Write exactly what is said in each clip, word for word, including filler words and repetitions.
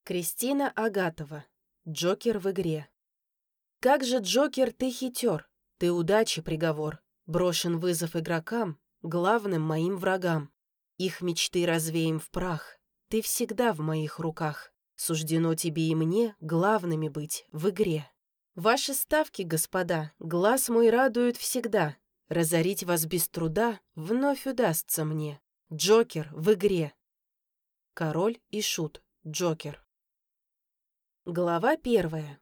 Кристина Агатова. Джокер в игре. Как же, Джокер, ты хитер, ты удачи приговор. Брошен вызов игрокам, главным моим врагам. Их мечты развеем в прах. Ты всегда в моих руках. Суждено тебе и мне главными быть в игре. Ваши ставки, господа, глаз мой радуют всегда. Разорить вас без труда вновь удастся мне. Джокер в игре. Король и шут. Джокер. Глава первая.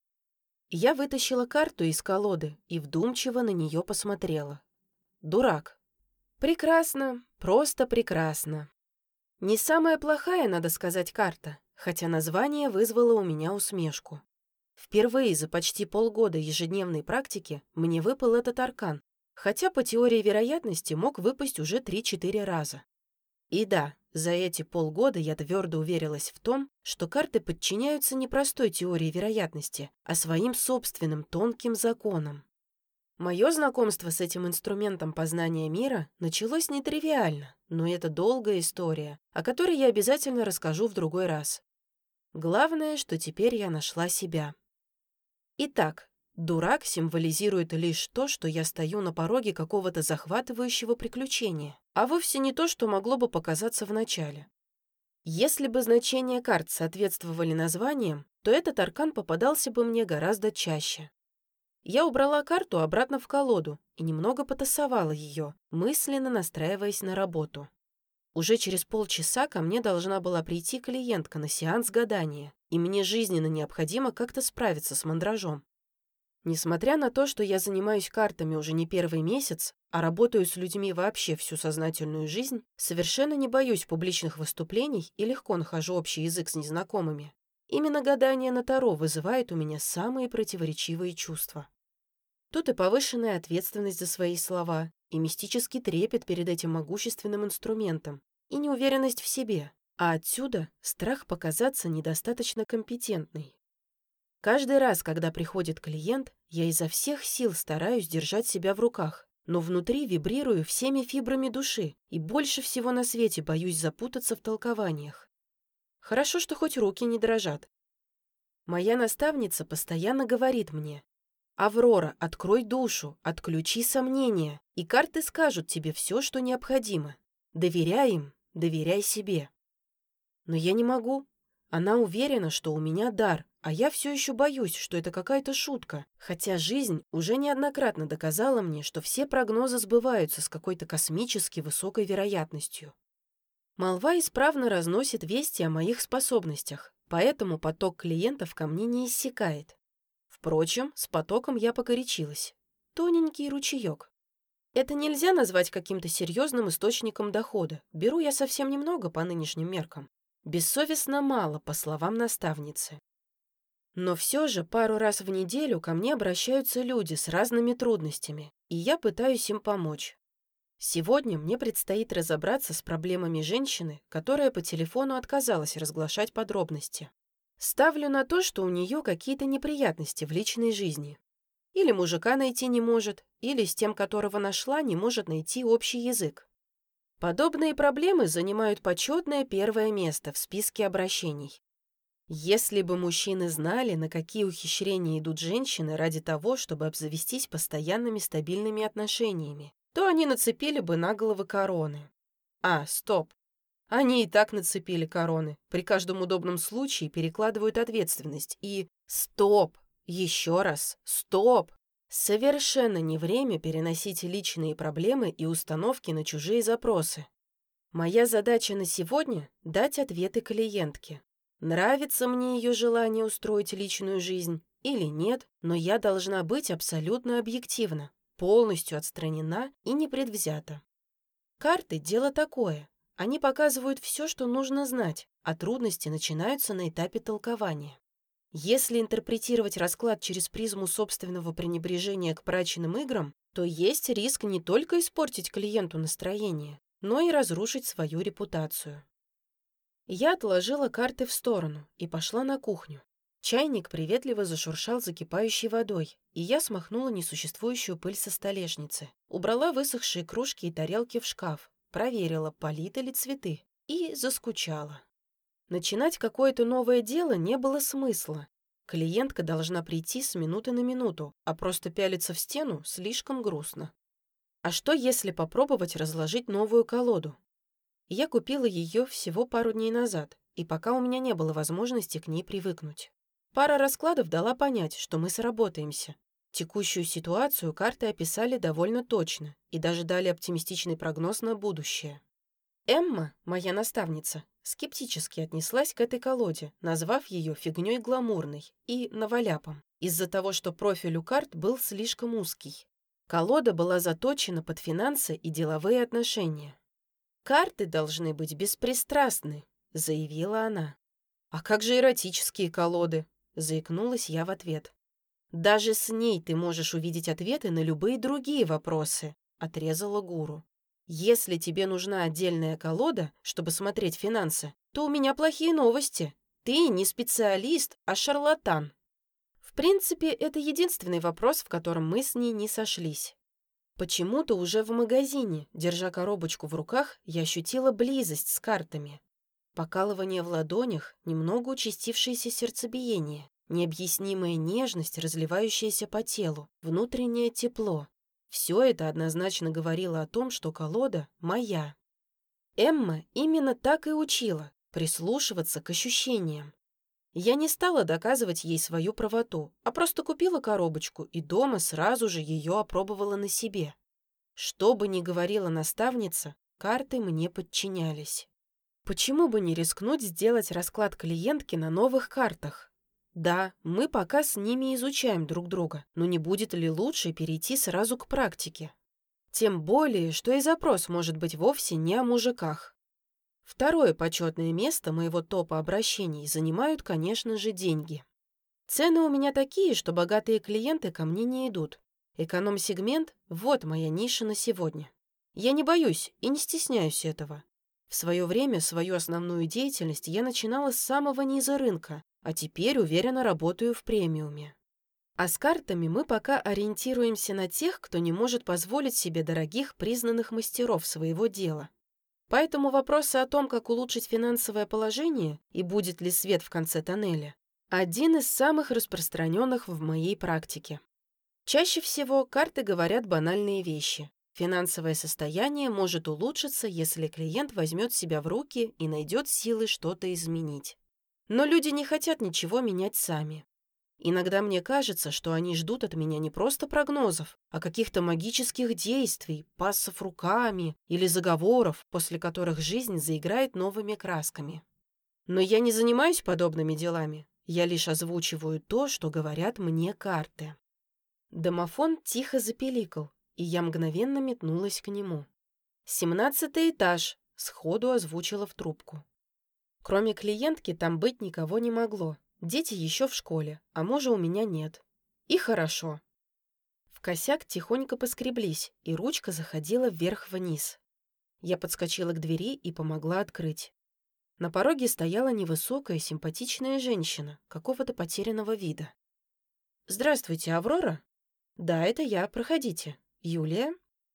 Я вытащила карту из колоды и вдумчиво на нее посмотрела. Дурак. Прекрасно, просто прекрасно. Не самая плохая, надо сказать, карта, хотя название вызвало у меня усмешку. Впервые за почти полгода ежедневной практики мне выпал этот аркан, хотя по теории вероятности мог выпасть уже три-четыре раза. И да, за эти полгода я твердо уверилась в том, что карты подчиняются не простой теории вероятности, а своим собственным тонким законам. Мое знакомство с этим инструментом познания мира началось нетривиально, но это долгая история, о которой я обязательно расскажу в другой раз. Главное, что теперь я нашла себя. Итак, дурак символизирует лишь то, что я стою на пороге какого-то захватывающего приключения, а вовсе не то, что могло бы показаться в начале. Если бы значения карт соответствовали названиям, то этот аркан попадался бы мне гораздо чаще. Я убрала карту обратно в колоду и немного потасовала ее, мысленно настраиваясь на работу. Уже через полчаса ко мне должна была прийти клиентка на сеанс гадания, и мне жизненно необходимо как-то справиться с мандражом. Несмотря на то, что я занимаюсь картами уже не первый месяц, а работаю с людьми вообще всю сознательную жизнь, совершенно не боюсь публичных выступлений и легко нахожу общий язык с незнакомыми. Именно гадание на Таро вызывает у меня самые противоречивые чувства. Тут и повышенная ответственность за свои слова, и мистический трепет перед этим могущественным инструментом, и неуверенность в себе, а отсюда страх показаться недостаточно компетентной. Каждый раз, когда приходит клиент, я изо всех сил стараюсь держать себя в руках, но внутри вибрирую всеми фибрами души и больше всего на свете боюсь запутаться в толкованиях. Хорошо, что хоть руки не дрожат. Моя наставница постоянно говорит мне: «Аврора, открой душу, отключи сомнения, и карты скажут тебе все, что необходимо. Доверяй им, доверяй себе». Но я не могу. Она уверена, что у меня дар, а я все еще боюсь, что это какая-то шутка, хотя жизнь уже неоднократно доказала мне, что все прогнозы сбываются с какой-то космически высокой вероятностью. Молва исправно разносит вести о моих способностях, поэтому поток клиентов ко мне не иссякает. Впрочем, с потоком я погорячилась. Тоненький ручеек. Это нельзя назвать каким-то серьезным источником дохода. Беру я совсем немного по нынешним меркам. Бессовестно мало, по словам наставницы. Но все же пару раз в неделю ко мне обращаются люди с разными трудностями, и я пытаюсь им помочь. Сегодня мне предстоит разобраться с проблемами женщины, которая по телефону отказалась разглашать подробности. Ставлю на то, что у нее какие-то неприятности в личной жизни. Или мужика найти не может, или с тем, которого нашла, не может найти общий язык. Подобные проблемы занимают почетное первое место в списке обращений. Если бы мужчины знали, на какие ухищрения идут женщины ради того, чтобы обзавестись постоянными стабильными отношениями, то они нацепили бы на головы короны. А, стоп. Они и так нацепили короны, при каждом удобном случае перекладывают ответственность и... Стоп! Еще раз! Стоп! Совершенно не время переносить личные проблемы и установки на чужие запросы. Моя задача на сегодня — дать ответы клиентке. Нравится мне ее желание устроить личную жизнь или нет, но я должна быть абсолютно объективна, полностью отстранена и непредвзята. Карты — дело такое. Они показывают все, что нужно знать, а трудности начинаются на этапе толкования. Если интерпретировать расклад через призму собственного пренебрежения к прачечным играм, то есть риск не только испортить клиенту настроение, но и разрушить свою репутацию. Я отложила карты в сторону и пошла на кухню. Чайник приветливо зашуршал закипающей водой, и я смахнула несуществующую пыль со столешницы, убрала высохшие кружки и тарелки в шкаф, проверила, политы ли цветы, и заскучала. Начинать какое-то новое дело не было смысла. Клиентка должна прийти с минуты на минуту, а просто пялиться в стену слишком грустно. А что, если попробовать разложить новую колоду? Я купила ее всего пару дней назад, и пока у меня не было возможности к ней привыкнуть. Пара раскладов дала понять, что мы сработаемся. Текущую ситуацию карты описали довольно точно и даже дали оптимистичный прогноз на будущее. Эмма, моя наставница, скептически отнеслась к этой колоде, назвав ее фигней гламурной и новоляпом, из-за того, что профиль у карт был слишком узкий. Колода была заточена под финансы и деловые отношения. «Карты должны быть беспристрастны», — заявила она. «А как же эротические колоды?» — заикнулась я в ответ. «Даже с ней ты можешь увидеть ответы на любые другие вопросы», — отрезала гуру. «Если тебе нужна отдельная колода, чтобы смотреть финансы, то у меня плохие новости. Ты не специалист, а шарлатан». В принципе, это единственный вопрос, в котором мы с ней не сошлись. Почему-то уже в магазине, держа коробочку в руках, я ощутила близость с картами. Покалывание в ладонях, немного участившееся сердцебиение, необъяснимая нежность, разливающаяся по телу, внутреннее тепло. Все это однозначно говорило о том, что колода моя. Эмма именно так и учила – прислушиваться к ощущениям. Я не стала доказывать ей свою правоту, а просто купила коробочку и дома сразу же ее опробовала на себе. Что бы ни говорила наставница, карты мне подчинялись. Почему бы не рискнуть сделать расклад клиентки на новых картах? Да, мы пока с ними изучаем друг друга, но не будет ли лучше перейти сразу к практике? Тем более, что и запрос может быть вовсе не о мужиках. Второе почетное место моего топа обращений занимают, конечно же, деньги. Цены у меня такие, что богатые клиенты ко мне не идут. Эконом-сегмент – вот моя ниша на сегодня. Я не боюсь и не стесняюсь этого. В свое время свою основную деятельность я начинала с самого низа рынка, а теперь уверенно работаю в премиуме. А с картами мы пока ориентируемся на тех, кто не может позволить себе дорогих признанных мастеров своего дела. Поэтому вопросы о том, как улучшить финансовое положение и будет ли свет в конце тоннеля, один из самых распространенных в моей практике. Чаще всего карты говорят банальные вещи. Финансовое состояние может улучшиться, если клиент возьмет себя в руки и найдет силы что-то изменить. Но люди не хотят ничего менять сами. Иногда мне кажется, что они ждут от меня не просто прогнозов, а каких-то магических действий, пассов руками или заговоров, после которых жизнь заиграет новыми красками. Но я не занимаюсь подобными делами, я лишь озвучиваю то, что говорят мне карты. Домофон тихо запеликал, и я мгновенно метнулась к нему. «Семнадцатый этаж», — сходу озвучила в трубку. Кроме клиентки там быть никого не могло. Дети еще в школе, а мужа у меня нет. И хорошо. В косяк тихонько поскреблись, и ручка заходила вверх-вниз. Я подскочила к двери и помогла открыть. На пороге стояла невысокая, симпатичная женщина, какого-то потерянного вида. «Здравствуйте, Аврора?» «Да, это я, проходите. Юлия?»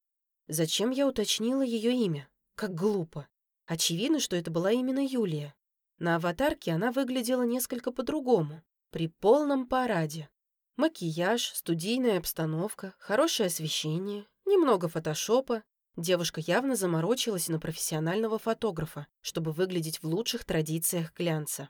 Зачем я уточнила ее имя? Как глупо. Очевидно, что это была именно Юлия. На аватарке она выглядела несколько по-другому, при полном параде. Макияж, студийная обстановка, хорошее освещение, немного фотошопа. Девушка явно заморочилась на профессионального фотографа, чтобы выглядеть в лучших традициях глянца.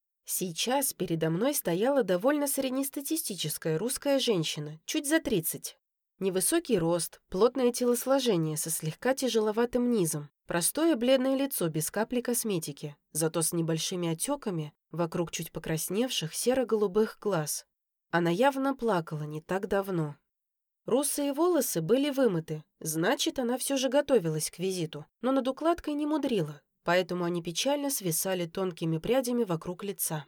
Сейчас передо мной стояла довольно среднестатистическая русская женщина, чуть за тридцать. Невысокий рост, плотное телосложение со слегка тяжеловатым низом, простое бледное лицо без капли косметики, зато с небольшими отеками вокруг чуть покрасневших серо-голубых глаз. Она явно плакала не так давно. Русые волосы были вымыты, значит, она все же готовилась к визиту, но над укладкой не мудрила, поэтому они печально свисали тонкими прядями вокруг лица.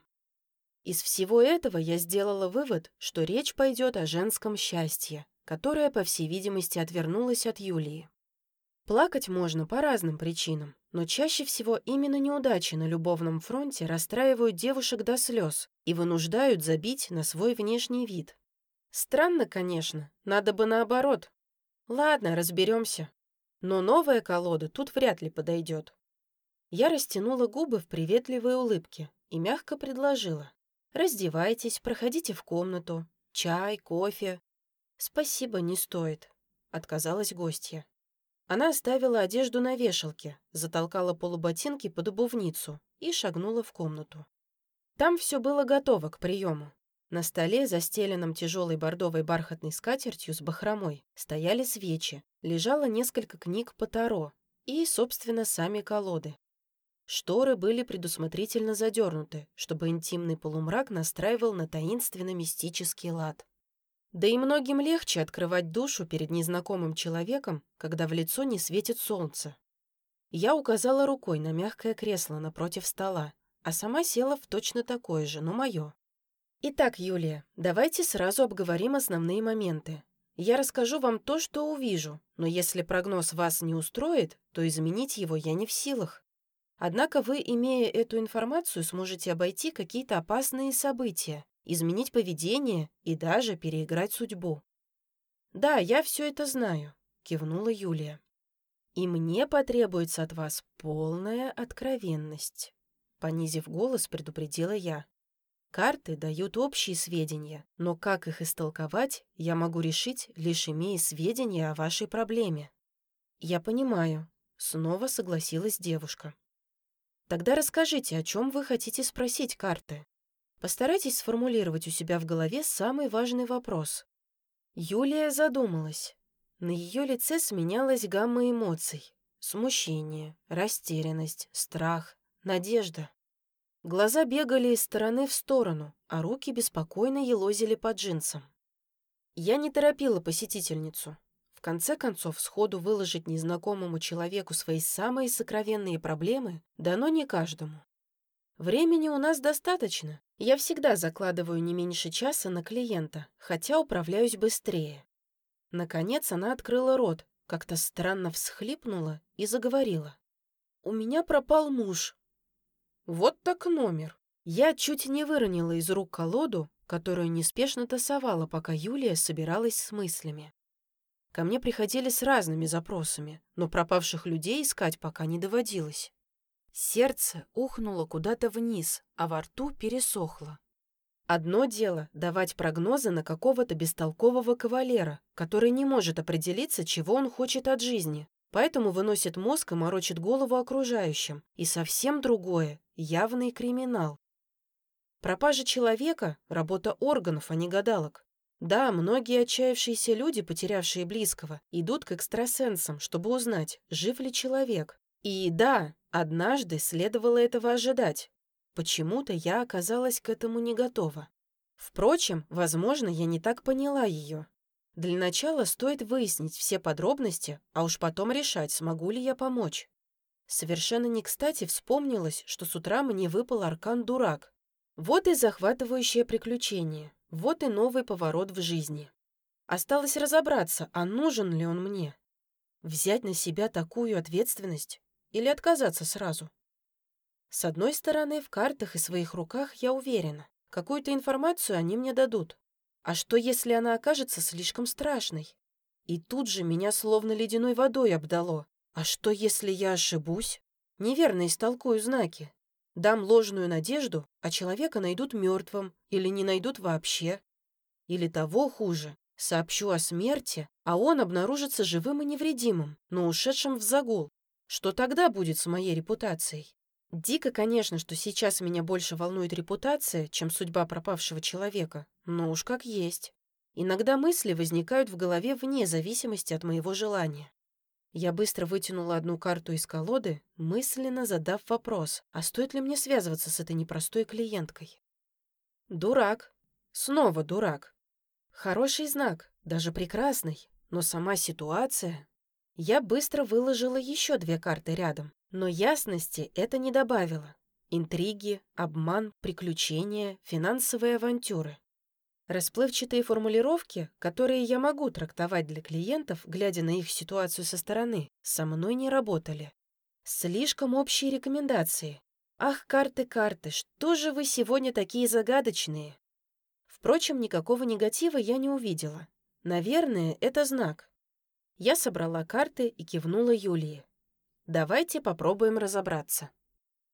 Из всего этого я сделала вывод, что речь пойдет о женском счастье, которая, по всей видимости, отвернулась от Юлии. Плакать можно по разным причинам, но чаще всего именно неудачи на любовном фронте расстраивают девушек до слез и вынуждают забить на свой внешний вид. Странно, конечно, надо бы наоборот. Ладно, разберемся. Но новая колода тут вряд ли подойдет. Я растянула губы в приветливой улыбке и мягко предложила. «Раздевайтесь, проходите в комнату. Чай, кофе». «Спасибо, не стоит», — отказалась гостья. Она оставила одежду на вешалке, затолкала полуботинки под обувницу и шагнула в комнату. Там все было готово к приему. На столе, застеленном тяжелой бордовой бархатной скатертью с бахромой, стояли свечи, лежало несколько книг по таро и, собственно, сами колоды. Шторы были предусмотрительно задернуты, чтобы интимный полумрак настраивал на таинственно-мистический лад. Да и многим легче открывать душу перед незнакомым человеком, когда в лицо не светит солнце. Я указала рукой на мягкое кресло напротив стола, а сама села в точно такое же, но мое. «Итак, Юлия, давайте сразу обговорим основные моменты. Я расскажу вам то, что увижу, но если прогноз вас не устроит, то изменить его я не в силах. Однако вы, имея эту информацию, сможете обойти какие-то опасные события, изменить поведение и даже переиграть судьбу». «Да, я все это знаю», — кивнула Юлия. «И мне потребуется от вас полная откровенность», — понизив голос, предупредила я. «Карты дают общие сведения, но как их истолковать, я могу решить, лишь имея сведения о вашей проблеме». «Я понимаю», — снова согласилась девушка. «Тогда расскажите, о чем вы хотите спросить карты. Постарайтесь сформулировать у себя в голове самый важный вопрос». Юлия задумалась. На ее лице сменялась гамма эмоций. Смущение, растерянность, страх, надежда. Глаза бегали из стороны в сторону, а руки беспокойно елозили по джинсам. Я не торопила посетительницу. В конце концов, сходу выложить незнакомому человеку свои самые сокровенные проблемы дано не каждому. Времени у нас достаточно. Я всегда закладываю не меньше часа на клиента, хотя управляюсь быстрее. Наконец она открыла рот, как-то странно всхлипнула и заговорила. «У меня пропал муж». Вот так номер. Я чуть не выронила из рук колоду, которую неспешно тасовала, пока Юлия собиралась с мыслями. Ко мне приходили с разными запросами, но пропавших людей искать пока не доводилось. Сердце ухнуло куда-то вниз, а во рту пересохло. Одно дело — давать прогнозы на какого-то бестолкового кавалера, который не может определиться, чего он хочет от жизни, поэтому выносит мозг и морочит голову окружающим, и совсем другое — явный криминал. Пропажа человека — работа органов, а не гадалок. Да, многие отчаявшиеся люди, потерявшие близкого, идут к экстрасенсам, чтобы узнать, жив ли человек. И да, однажды следовало этого ожидать. Почему-то я оказалась к этому не готова. Впрочем, возможно, я не так поняла ее. Для начала стоит выяснить все подробности, а уж потом решать, смогу ли я помочь. Совершенно не кстати вспомнилось, что с утра мне выпал аркан «Дурак». Вот и захватывающее приключение, вот и новый поворот в жизни. Осталось разобраться, а нужен ли он мне. Взять на себя такую ответственность или отказаться сразу? С одной стороны, в картах и своих руках я уверена, какую-то информацию они мне дадут. А что, если она окажется слишком страшной? И тут же меня словно ледяной водой обдало. А что, если я ошибусь? Неверно истолкую знаки. Дам ложную надежду, а человека найдут мертвым или не найдут вообще. Или того хуже, сообщу о смерти, а он обнаружится живым и невредимым, но ушедшим в загул. Что тогда будет с моей репутацией? Дико, конечно, что сейчас меня больше волнует репутация, чем судьба пропавшего человека, но уж как есть. Иногда мысли возникают в голове вне зависимости от моего желания. Я быстро вытянула одну карту из колоды, мысленно задав вопрос, а стоит ли мне связываться с этой непростой клиенткой? Дурак. Снова дурак. Хороший знак, даже прекрасный, но сама ситуация... Я быстро выложила еще две карты рядом, но ясности это не добавило. Интриги, обман, приключения, финансовые авантюры. Расплывчатые формулировки, которые я могу трактовать для клиентов, глядя на их ситуацию со стороны, со мной не работали. Слишком общие рекомендации. Ах, карты-карты, что же вы сегодня такие загадочные? Впрочем, никакого негатива я не увидела. Наверное, это знак. Я собрала карты и кивнула Юлии. Давайте попробуем разобраться.